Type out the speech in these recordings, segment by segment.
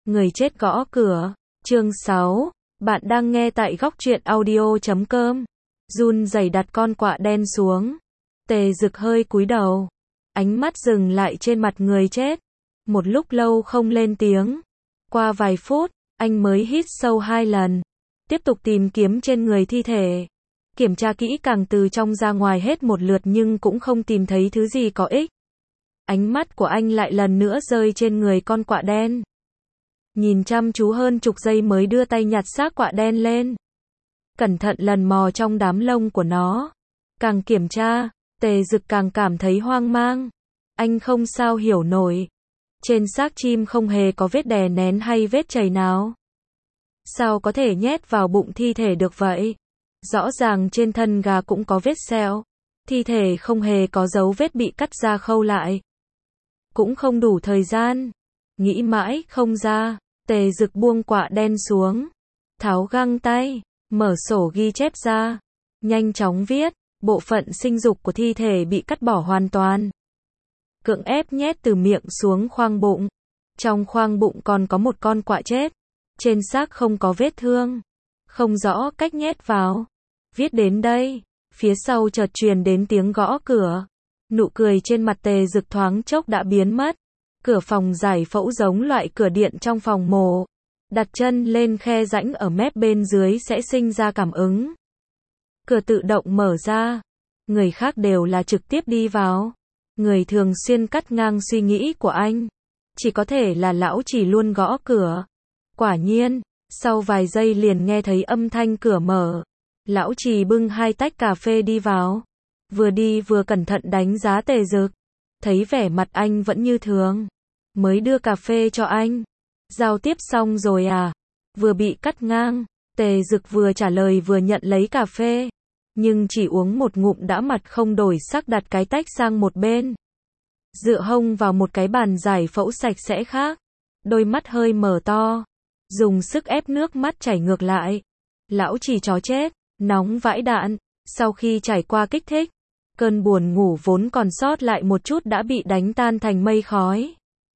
Người chết gõ cửa. Chương 6. Bạn đang nghe tại góc truyện audio.com. Run rẩy đặt con quạ đen xuống. Tề Dực hơi cúi đầu. Ánh mắt dừng lại trên mặt người chết. Một lúc lâu không lên tiếng. Qua vài phút, anh mới hít sâu 2 lần. Tiếp tục tìm kiếm trên người thi thể. Kiểm tra kỹ càng từ trong ra ngoài hết một lượt nhưng cũng không tìm thấy thứ gì có ích. Ánh mắt của anh lại lần nữa rơi trên người con quạ đen. Nhìn chăm chú hơn chục giây mới đưa tay nhặt xác quạ đen lên. Cẩn thận lần mò trong đám lông của nó. Càng kiểm tra, Tề Dực càng cảm thấy hoang mang. Anh không sao hiểu nổi. Trên xác chim không hề có vết đè nén hay vết chảy nào. Sao có thể nhét vào bụng thi thể được vậy? Rõ ràng trên thân gà cũng có vết sẹo. Thi thể không hề có dấu vết bị cắt ra khâu lại. Cũng không đủ thời gian. Nghĩ mãi không ra, Tề Dực buông quạ đen xuống. Tháo găng tay, mở sổ ghi chép ra. Nhanh chóng viết, bộ phận sinh dục của thi thể bị cắt bỏ hoàn toàn. Cưỡng ép nhét từ miệng xuống khoang bụng. Trong khoang bụng còn có một con quạ chết. Trên xác không có vết thương. Không rõ cách nhét vào. Viết đến đây, phía sau chợt truyền đến tiếng gõ cửa. Nụ cười trên mặt Tề Dực thoáng chốc đã biến mất. Cửa phòng giải phẫu giống loại cửa điện trong phòng mổ. Đặt chân lên khe rãnh ở mép bên dưới sẽ sinh ra cảm ứng. Cửa tự động mở ra. Người khác đều là trực tiếp đi vào. Người thường xuyên cắt ngang suy nghĩ của anh. Chỉ có thể là lão chỉ luôn gõ cửa. Quả nhiên, sau vài giây liền nghe thấy âm thanh cửa mở. Lão chỉ bưng 2 tách cà phê đi vào. Vừa đi vừa cẩn thận đánh giá Tề Dực. Thấy vẻ mặt anh vẫn như thường. Mới đưa cà phê cho anh. Giao tiếp xong rồi à? Vừa bị cắt ngang. Tề Dực vừa trả lời vừa nhận lấy cà phê. Nhưng chỉ uống một ngụm đã mặt không đổi sắc đặt cái tách sang một bên. Dựa hông vào một cái bàn giải phẫu sạch sẽ khác. Đôi mắt hơi mở to. Dùng sức ép nước mắt chảy ngược lại. Lão chỉ chó chết. Nóng vãi đạn. Sau khi trải qua kích thích. Cơn buồn ngủ vốn còn sót lại một chút đã bị đánh tan thành mây khói.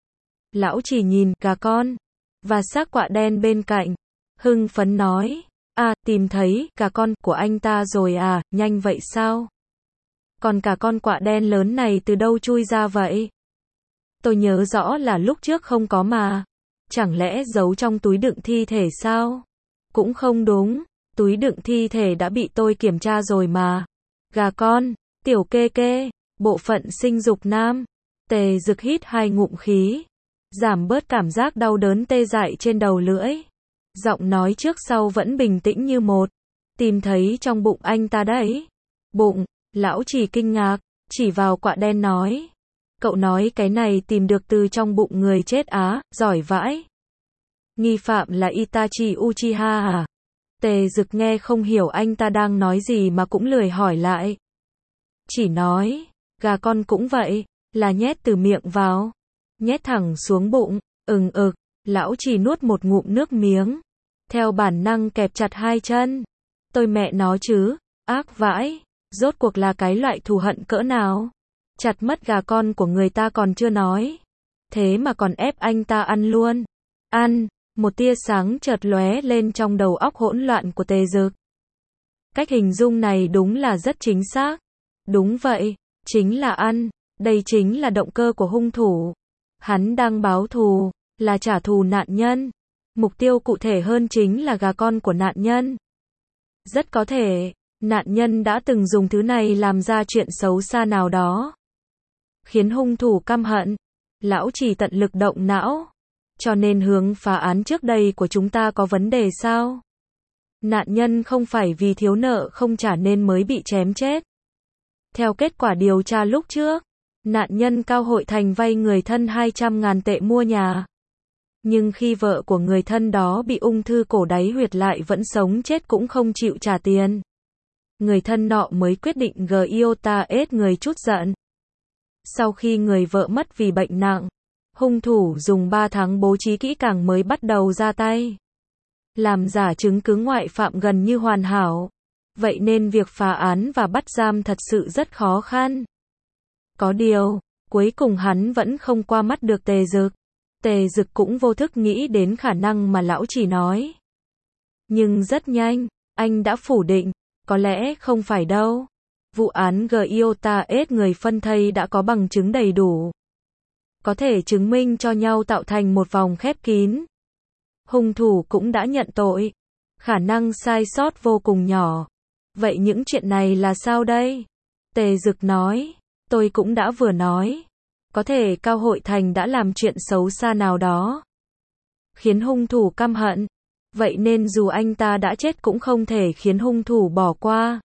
Lão chỉ nhìn gà con và xác quạ đen bên cạnh, hưng phấn nói, tìm thấy gà con của anh ta rồi à, nhanh vậy sao? Còn cả con quạ đen lớn này từ đâu chui ra vậy? Tôi nhớ rõ là lúc trước không có mà. Chẳng lẽ giấu trong túi đựng thi thể sao? Cũng không đúng, túi đựng thi thể đã bị tôi kiểm tra rồi mà. Gà con, tiểu kê kê, bộ phận sinh dục nam. Tề Dực hít 2 ngụm khí. Giảm bớt cảm giác đau đớn tê dại trên đầu lưỡi. Giọng nói trước sau vẫn bình tĩnh như một. Tìm thấy trong bụng anh ta đấy. Bụng, lão chỉ kinh ngạc, chỉ vào quạ đen nói. Cậu nói cái này tìm được từ trong bụng người chết á, giỏi vãi. Nghi phạm là Itachi Uchiha à? Tề Dực nghe không hiểu anh ta đang nói gì mà cũng lười hỏi lại. Chỉ nói, gà con cũng vậy, là nhét từ miệng vào. Nhét thẳng xuống bụng, lão chỉ nuốt một ngụm nước miếng. Theo bản năng kẹp chặt 2 chân. Tôi mẹ nó chứ, ác vãi, rốt cuộc là cái loại thù hận cỡ nào. Chặt mất gà con của người ta còn chưa nói. Thế mà còn ép anh ta ăn luôn. Ăn, một tia sáng chợt lóe lên trong đầu óc hỗn loạn của Tề Dực. Cách hình dung này đúng là rất chính xác. Đúng vậy, chính là ăn, đây chính là động cơ của hung thủ. Hắn đang báo thù, là trả thù nạn nhân. Mục tiêu cụ thể hơn chính là gà con của nạn nhân. Rất có thể, nạn nhân đã từng dùng thứ này làm ra chuyện xấu xa nào đó. Khiến hung thủ căm hận. Lão chỉ tận lực động não. Cho nên hướng phá án trước đây của chúng ta có vấn đề sao? Nạn nhân không phải vì thiếu nợ không trả nên mới bị chém chết. Theo kết quả điều tra lúc trước, nạn nhân Cao Hội Thành vay người thân 200.000 tệ mua nhà. Nhưng khi vợ của người thân đó bị ung thư cổ đáy huyệt lại vẫn sống chết cũng không chịu trả tiền. Người thân nọ mới quyết định giota ết người chút giận. Sau khi người vợ mất vì bệnh nặng, hung thủ dùng 3 tháng bố trí kỹ càng mới bắt đầu ra tay. Làm giả chứng cứ ngoại phạm gần như hoàn hảo. Vậy nên việc phá án và bắt giam thật sự rất khó khăn. Có điều, cuối cùng hắn vẫn không qua mắt được Tề Dực. Tề Dực cũng vô thức nghĩ đến khả năng mà lão chỉ nói. Nhưng rất nhanh, anh đã phủ định, có lẽ không phải đâu. Vụ án Giota S người phân thây đã có bằng chứng đầy đủ. Có thể chứng minh cho nhau tạo thành một vòng khép kín. Hung thủ cũng đã nhận tội. Khả năng sai sót vô cùng nhỏ. Vậy những chuyện này là sao đây? Tề Dực nói, tôi cũng đã vừa nói. Có thể Cao Hội Thành đã làm chuyện xấu xa nào đó, khiến hung thủ căm hận. Vậy nên dù anh ta đã chết cũng không thể khiến hung thủ bỏ qua.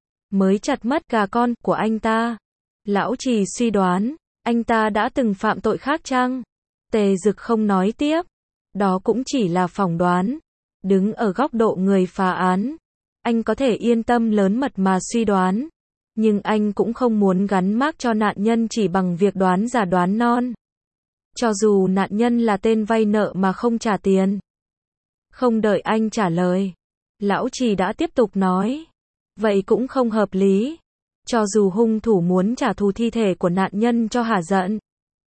Mới chặt mất gà con của anh ta. Lão Trì suy đoán, anh ta đã từng phạm tội khác chăng? Tề Dực không nói tiếp. Đó cũng chỉ là phỏng đoán. Đứng ở góc độ người phá án, anh có thể yên tâm lớn mật mà suy đoán. Nhưng anh cũng không muốn gắn mác cho nạn nhân chỉ bằng việc đoán giả đoán non. Cho dù nạn nhân là tên vay nợ mà không trả tiền. Không đợi anh trả lời, lão Trì đã tiếp tục nói. Vậy cũng không hợp lý. Cho dù hung thủ muốn trả thù thi thể của nạn nhân cho hả giận.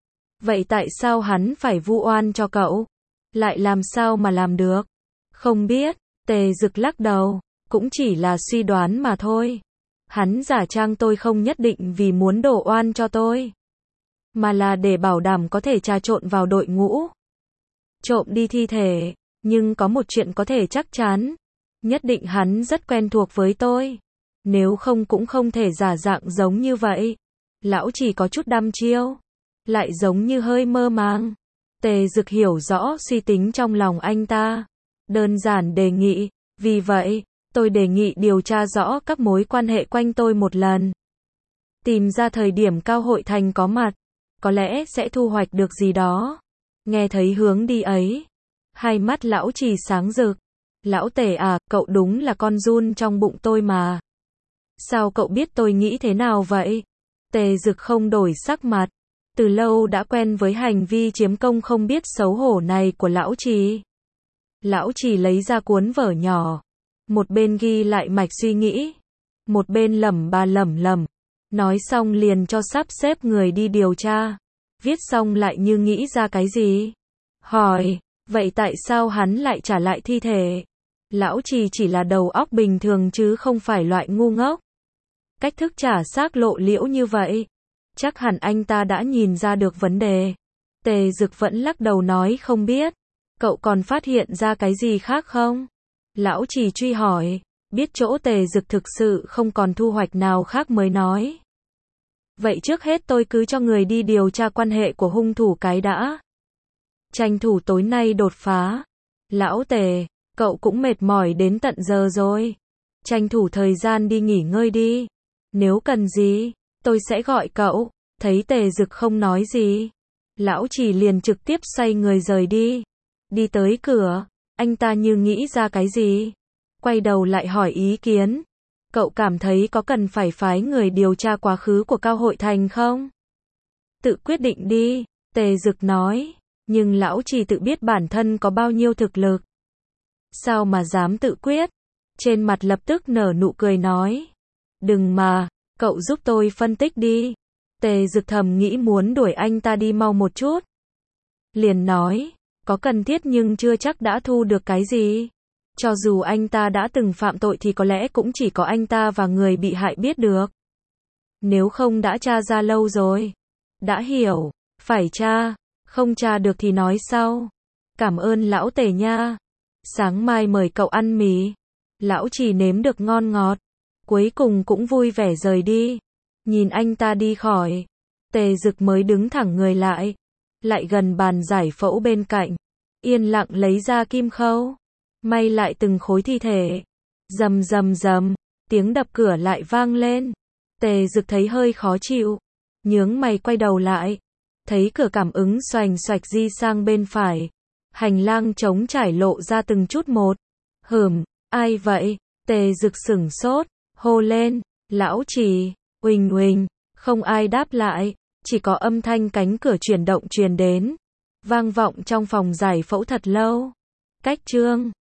Vậy tại sao hắn phải vu oan cho cậu? Lại làm sao mà làm được? Không biết, Tề Dực lắc đầu, cũng chỉ là suy đoán mà thôi. Hắn giả trang tôi không nhất định vì muốn đổ oan cho tôi, mà là để bảo đảm có thể trà trộn vào đội ngũ. Trộm đi thi thể, nhưng có một chuyện có thể chắc chắn. Nhất định hắn rất quen thuộc với tôi. Nếu không cũng không thể giả dạng giống như vậy. Lão chỉ có chút đăm chiêu. Lại giống như hơi mơ màng. Tề Dực hiểu rõ suy tính trong lòng anh ta. Đơn giản đề nghị, vì vậy, tôi đề nghị điều tra rõ các mối quan hệ quanh tôi một lần. Tìm ra thời điểm Cao Hội Thành có mặt, có lẽ sẽ thu hoạch được gì đó. Nghe thấy hướng đi ấy, hai mắt lão Trì sáng rực. Lão Tề à, cậu đúng là con giun trong bụng tôi mà. Sao cậu biết tôi nghĩ thế nào vậy? Tề Dực không đổi sắc mặt. Từ lâu đã quen với hành vi chiếm công không biết xấu hổ này của lão Trì. Lão Trì lấy ra cuốn vở nhỏ. Một bên ghi lại mạch suy nghĩ. Một bên lẩm lẩm. Nói xong liền cho sắp xếp người đi điều tra. Viết xong lại như nghĩ ra cái gì. Hỏi, vậy tại sao hắn lại trả lại thi thể? Lão Trì chỉ là đầu óc bình thường chứ không phải loại ngu ngốc. Cách thức trả xác lộ liễu như vậy. Chắc hẳn anh ta đã nhìn ra được vấn đề. Tề Dực vẫn lắc đầu nói không biết. Cậu còn phát hiện ra cái gì khác không? Lão Trì truy hỏi. Biết chỗ Tề Dực thực sự không còn thu hoạch nào khác mới nói. Vậy trước hết tôi cứ cho người đi điều tra quan hệ của hung thủ cái đã. Tranh thủ tối nay đột phá. Lão Tề, cậu cũng mệt mỏi đến tận giờ rồi. Tranh thủ thời gian đi nghỉ ngơi đi. Nếu cần gì, tôi sẽ gọi cậu. Thấy Tề Dực không nói gì, lão Trì liền trực tiếp xoay người rời đi. Đi tới cửa, anh ta như nghĩ ra cái gì. Quay đầu lại hỏi ý kiến. Cậu cảm thấy có cần phải phái người điều tra quá khứ của Cao Hội Thành không? Tự quyết định đi, Tề Dực nói. Nhưng lão Trì tự biết bản thân có bao nhiêu thực lực. Sao mà dám tự quyết? Trên mặt lập tức nở nụ cười nói. Đừng mà, cậu giúp tôi phân tích đi. Tề Dực thầm nghĩ muốn đuổi anh ta đi mau một chút. Liền nói, có cần thiết nhưng chưa chắc đã thu được cái gì. Cho dù anh ta đã từng phạm tội thì có lẽ cũng chỉ có anh ta và người bị hại biết được. Nếu không đã tra ra lâu rồi. Đã hiểu, phải tra, không tra được thì nói sau. Cảm ơn lão Tề nha. Sáng mai mời cậu ăn mì. Lão Trì nếm được ngon ngọt. Cuối cùng cũng vui vẻ rời đi. Nhìn anh ta đi khỏi. Tề Dực mới đứng thẳng người lại. Lại gần bàn giải phẫu bên cạnh. Yên lặng lấy ra kim khâu. May lại từng khối thi thể. Rầm rầm rầm. Tiếng đập cửa lại vang lên. Tề Dực thấy hơi khó chịu. Nhướng mày quay đầu lại. Thấy cửa cảm ứng xoành xoạch di sang bên phải. Hành lang trống trải lộ ra từng chút một. Ai vậy? Tề Dực sửng sốt. Hô lên. Lão Trì. Uỳnh uỳnh. Không ai đáp lại. Chỉ có âm thanh cánh cửa chuyển động truyền đến. Vang vọng trong phòng giải phẫu thật lâu. Cách chương